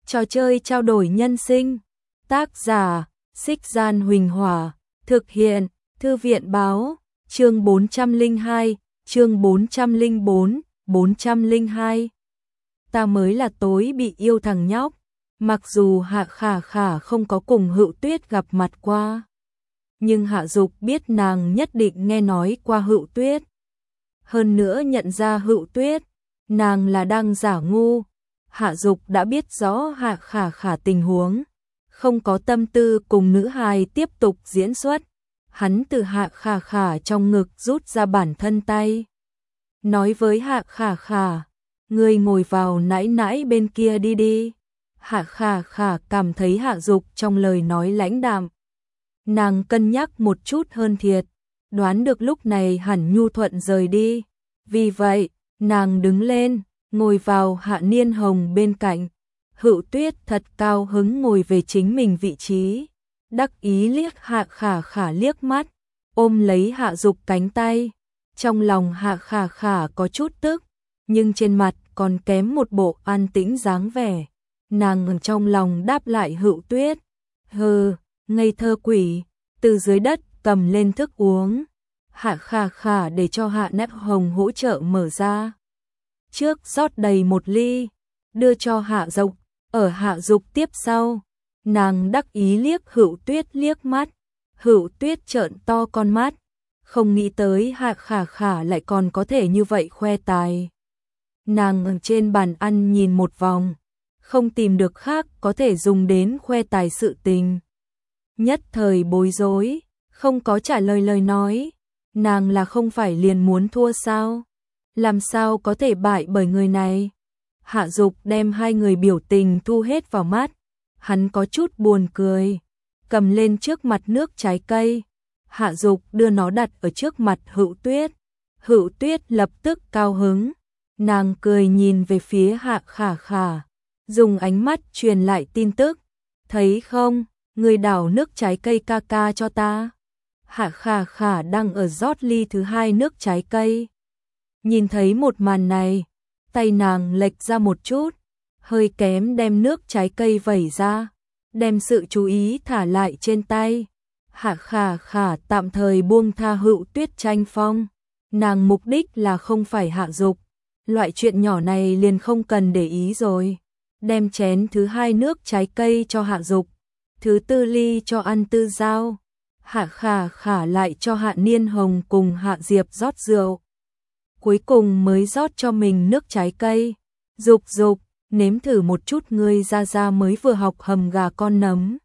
Trò chơi trao đổi nhân sinh. Tác giả, Xích Gian Huỳnh Hỏa. Thực hiện, Thư viện Báo. Chương 402, chương 404, 402. Ta mới là tối bị yêu thằng nhóc. Mặc dù Hạ Khả Khả không có cùng Hữu Tuyết gặp mặt qua, nhưng Hạ Dục biết nàng nhất định nghe nói qua Hữu Tuyết. Hơn nữa nhận ra Hữu Tuyết, nàng là đang giả ngu. Hạ Dục đã biết rõ Hạ Khả Khả tình huống, không có tâm tư cùng nữ hài tiếp tục diễn xuất. Hắn từ Hạ Khả Khả trong ngực rút ra bản thân tay, nói với Hạ Khả Khả, ngươi ngồi vào nãi nãi bên kia đi đi. Hạ Khả Khả cảm thấy Hạ Dục trong lời nói lãnh đạm. Nàng cân nhắc một chút hơn thiệt, đoán được lúc này hẳn nhu thuận rời đi. Vì vậy, nàng đứng lên, ngồi vào Hạ Niên Hồng bên cạnh. Hữu Tuyết thật cao hứng ngồi về chính mình vị trí, đắc ý liếc Hạ Khả Khả liếc mắt, ôm lấy Hạ Dục cánh tay. Trong lòng Hạ Khả Khả có chút tức, nhưng trên mặt còn kém một bộ an tĩnh dáng vẻ. Nàng trong lòng đáp lại Hữu Tuyết, hừ, ngây thơ quỷ, từ dưới đất cầm lên thức uống. Hạ Khả Khả để cho Hạ Niên Hồng hỗ trợ mở ra. Trước rót đầy một ly, đưa cho Hạ Dục, ở Hạ Dục tiếp sau. Nàng đắc ý liếc Hữu Tuyết liếc mắt. Hữu Tuyết trợn to con mắt, không nghĩ tới Hạ Khả Khả lại còn có thể như vậy khoe tài. Nàng ở trên bàn ăn nhìn một vòng, không tìm được khác có thể dùng đến khoe tài sự tình. Nhất thời bối rối, không có trả lời lời nói. Nàng là không phải liền muốn thua sao? Làm sao có thể bại bởi người này? Hạ Dục đem hai người biểu tình thu hết vào mắt. Hắn có chút buồn cười, cầm lên trước mặt nước trái cây. Hạ Dục đưa nó đặt ở trước mặt Hữu Tuyết. Hữu Tuyết lập tức cao hứng. Nàng cười nhìn về phía Hạ Khả Khả, dùng ánh mắt truyền lại tin tức. Thấy không, người đảo nước trái cây ca ca cho ta. Hạ Khả Khả đang ở rót ly thứ hai nước trái cây. Nhìn thấy một màn này, tay nàng lệch ra một chút, hơi kém đem nước trái cây vẩy ra, đem sự chú ý thả lại trên tay. Hạ Khả Khả tạm thời buông tha Hữu Tuyết tranh phong. Nàng mục đích là không phải Hạ Dục, loại chuyện nhỏ này liền không cần để ý rồi. Đem chén thứ hai nước trái cây cho Hạ Dục, thứ tư ly cho An Tư Giao. Hạ Khả Khả lại cho Hạ Niên Hồng cùng Hạ Diệp rót rượu, cuối cùng mới rót cho mình nước trái cây. Dục Dục, nếm thử một chút, ngươi ra mới vừa học hầm gà con nấm.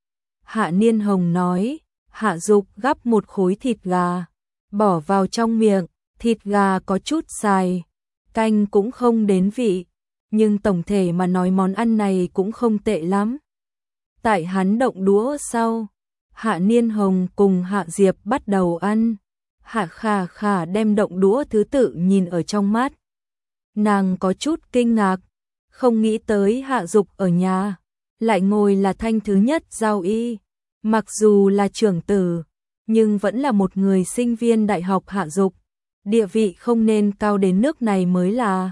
Hạ Niên Hồng nói. Hạ Dục gắp một khối thịt gà, bỏ vào trong miệng. Thịt gà có chút xài, canh cũng không đến vị, nhưng tổng thể mà nói món ăn này cũng không tệ lắm. Tại hắn động đũa sau, Hạ Niên Hồng cùng Hạ Diệp bắt đầu ăn. Hạ Khả Khả đem động đũa thứ tự nhìn ở trong mắt. Nàng có chút kinh ngạc, không nghĩ tới Hạ Dục ở nhà lại ngồi là thanh thứ nhất giao y. Mặc dù là trưởng tử, nhưng vẫn là một người sinh viên đại học. Hạ Dục địa vị không nên cao đến nước này mới là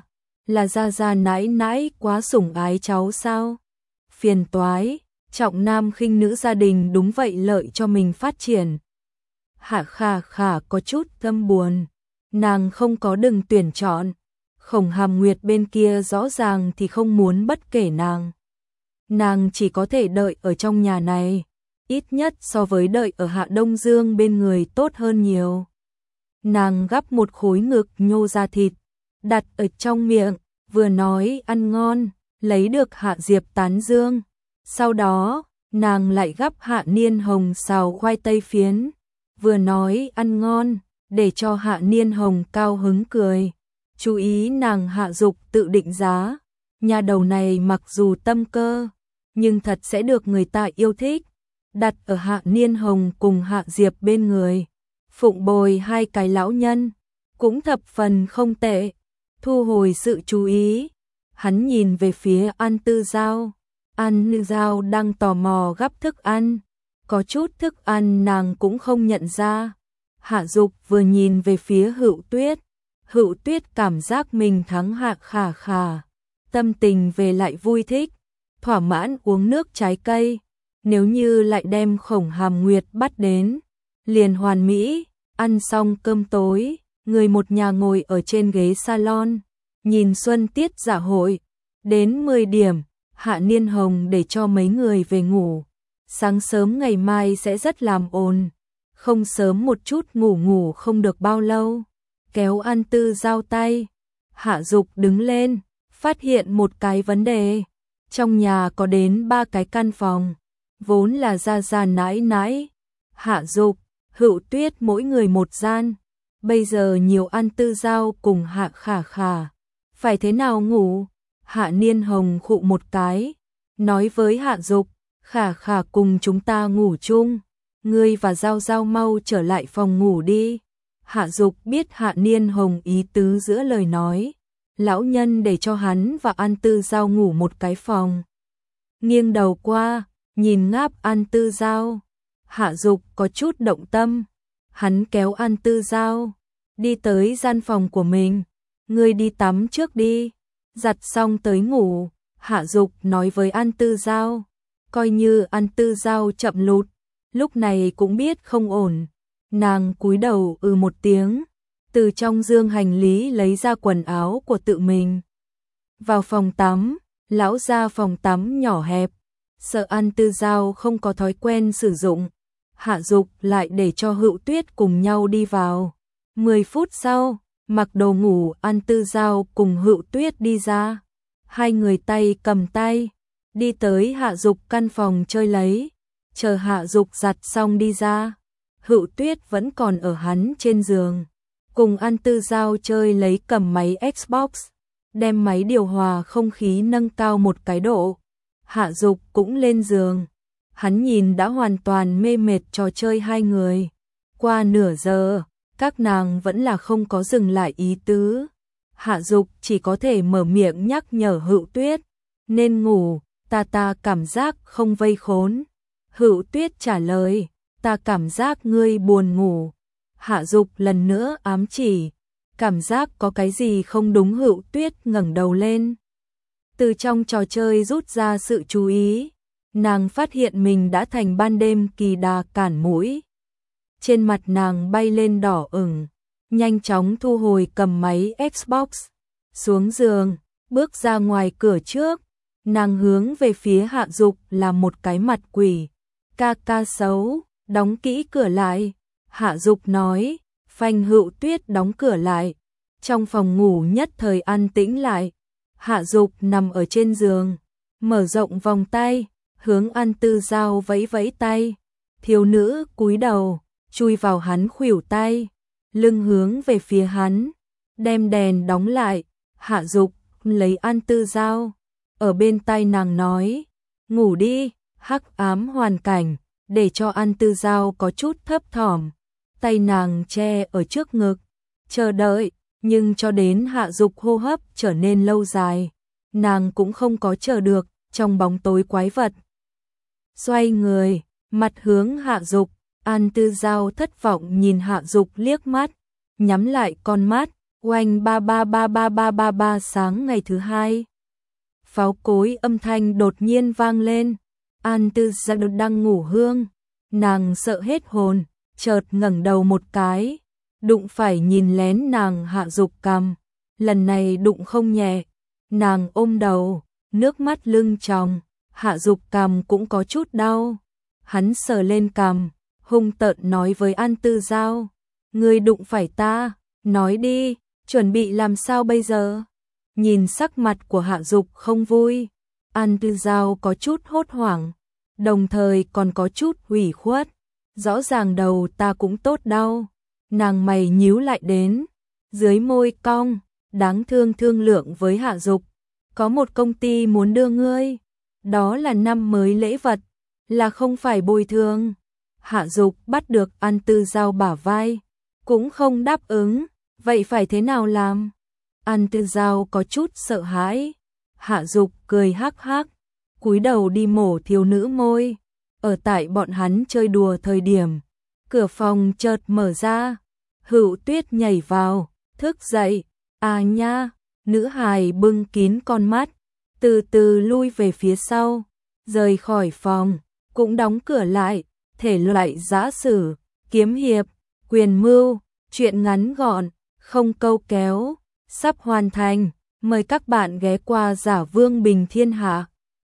gia nãi nãi quá sủng ái cháu sao? Phiền toái, trọng nam khinh nữ gia đình đúng vậy lợi cho mình phát triển. Hạ Khả Khả có chút tâm buồn, nàng không có đừng tuyển chọn. Khổng Hàm Nguyệt bên kia rõ ràng thì không muốn bất kể nàng. Nàng chỉ có thể đợi ở trong nhà này, ít nhất so với đợi ở Hạ Đông Dương bên người tốt hơn nhiều. Nàng gắp một khối ngực nhô ra thịt, đặt ở trong miệng, vừa nói ăn ngon, lấy được Hạ Diệp tán dương. Sau đó, nàng lại gắp Hạ Niên Hồng xào khoai tây phiến, vừa nói ăn ngon, để cho Hạ Niên Hồng cao hứng cười. Chú ý nàng Hạ Dục tự định giá, nhà đầu này mặc dù tâm cơ, nhưng thật sẽ được người ta yêu thích. Đặt ở Hạ Niên Hồng cùng Hạ Diệp bên người, phụng bồi hai cái lão nhân, cũng thập phần không tệ. Thu hồi sự chú ý, hắn nhìn về phía An Tư Giao. An Tư Giao đang tò mò gắp thức ăn, có chút thức ăn nàng cũng không nhận ra. Hạ Dục vừa nhìn về phía Hữu Tuyết, Hữu Tuyết cảm giác mình thắng Hạ Khả Khả, tâm tình về lại vui thích. thỏa mãn uống nước trái cây. Nếu như lại đem Khổng Hàm Nguyệt bắt đến, liền hoàn mỹ. Ăn xong cơm tối, người một nhà ngồi ở trên ghế salon, nhìn xuân tiết dạ hội. Đến 10 điểm, Hạ Niên Hồng để cho mấy người về ngủ. Sáng sớm ngày mai sẽ rất làm ồn, không sớm một chút ngủ không được bao lâu. Kéo An Tư Giao tay, Hạ Dục đứng lên, phát hiện một cái vấn đề. Trong nhà có đến 3 cái căn phòng, vốn là gia gia nãi nãi, Hạ Dục, Hữu Tuyết mỗi người một gian. Bây giờ nhiều An Tư Giao cùng Hạ Khả Khả, phải thế nào ngủ? Hạ Niên Hồng khụ một cái, nói với Hạ Dục, Khả Khả cùng chúng ta ngủ chung, ngươi và Giao Giao mau trở lại phòng ngủ đi. Hạ Dục biết Hạ Niên Hồng ý tứ giữa lời nói, lão nhân để cho hắn và An Tư Giao ngủ một cái phòng. Nghiêng đầu qua, nhìn ngáp An Tư Giao, Hạ Dục có chút động tâm, hắn kéo An Tư Giao đi tới gian phòng của mình, ngươi đi tắm trước đi, giặt xong tới ngủ. Hạ Dục nói với An Tư Giao, coi như An Tư Giao chậm lụt, lúc này cũng biết không ổn, nàng cúi đầu một tiếng, từ trong dương hành lý lấy ra quần áo của tự mình. Vào phòng tắm, lão ra phòng tắm nhỏ hẹp, sợ An Tư Giao không có thói quen sử dụng, Hạ Dục lại để cho Hữu Tuyết cùng nhau đi vào. 10 phút sau, mặc đồ ngủ An Tư Giao cùng Hữu Tuyết đi ra. Hai người tay cầm tay, đi tới Hạ Dục căn phòng chơi lấy. Chờ Hạ Dục giặt xong đi ra, Hữu Tuyết vẫn còn ở hắn trên giường, cùng An Tư Giao chơi lấy cầm máy Xbox, đem máy điều hòa không khí nâng cao một cái độ. Hạ Dục cũng lên giường, hắn nhìn đã hoàn toàn mê mệt trò chơi hai người. Qua nửa giờ, các nàng vẫn là không có dừng lại ý tứ. Hạ Dục chỉ có thể mở miệng nhắc nhở Hữu Tuyết, nên ngủ, ta cảm giác không vây khốn. Hữu Tuyết trả lời, ta cảm giác ngươi buồn ngủ. Hạ Dục lần nữa ám chỉ, cảm giác có cái gì không đúng. Hữu Tuyết ngẩng đầu lên, từ trong trò chơi rút ra sự chú ý, nàng phát hiện mình đã thành ban đêm kỳ đà cản mũi. Trên mặt nàng bay lên đỏ ửng, nhanh chóng thu hồi cầm máy Xbox, xuống giường, bước ra ngoài cửa trước, nàng hướng về phía Hạ Dục là một cái mặt quỷ. Ca xấu, đóng kỹ cửa lại. Hạ Dục nói, phanh. Hữu Tuyết đóng cửa lại. Trong phòng ngủ nhất thời an tĩnh lại. Hạ Dục nằm ở trên giường, mở rộng vòng tay, hướng An Tư Giao vẫy vẫy tay. Thiếu nữ cúi đầu, chui vào hắn khuỷu tay, lưng hướng về phía hắn, đem đèn đóng lại. Hạ Dục lấy An Tư Giao, ở bên tai nàng nói, ngủ đi. Hắc ám hoàn cảnh để cho An Tư Giao có chút thấp thỏm, tay nàng che ở trước ngực, chờ đợi, nhưng cho đến Hạ Dục hô hấp trở nên lâu dài, nàng cũng không có chờ được. Trong bóng tối quái vật, xoay người, mặt hướng Hạ Dục. An Tư Giao thất vọng nhìn Hạ Dục liếc mắt, nhắm lại con mắt. Oanh ba ba ba ba ba ba ba. Sáng ngày thứ hai, pháo cối âm thanh đột nhiên vang lên. An Tư Giao đang ngủ hương, nàng sợ hết hồn, chợt ngẩng đầu một cái, đụng phải nhìn lén nàng Hạ Dục cằm, lần này đụng không nhẹ, nàng ôm đầu, nước mắt lưng tròng. Hạ Dục cằm cũng có chút đau, hắn sờ lên cằm, hung tợn nói với An Tư Giao, ngươi đụng phải ta, nói đi, chuẩn bị làm sao bây giờ? Nhìn sắc mặt của Hạ Dục không vui, An Tư Giao có chút hốt hoảng, đồng thời còn có chút ủy khuất. Rõ ràng đầu ta cũng tốt đau. Nàng mày nhíu lại đến, dưới môi cong, đáng thương thương lượng với Hạ Dục, có một công ty muốn đưa ngươi, đó là năm mới lễ vật, là không phải bồi thường. Hạ Dục bắt được An Tư Giao bả vai, cũng không đáp ứng, vậy phải thế nào làm? An Tư Giao có chút sợ hãi. Hạ Dục cười hắc hắc, cúi đầu đi mổ thiếu nữ môi. Ở tại bọn hắn chơi đùa thời điểm, cửa phòng chợt mở ra, Hữu Tuyết nhảy vào, thức dậy, à nha. Nữ hài bưng kín con mắt, từ từ lui về phía sau, rời khỏi phòng, cũng đóng cửa lại, thể loại giã sử, kiếm hiệp, quyền mưu, truyện ngắn gọn, không câu kéo, sắp hoàn thành, mời các bạn ghé qua Giả Vương Bình Thiên Hạ.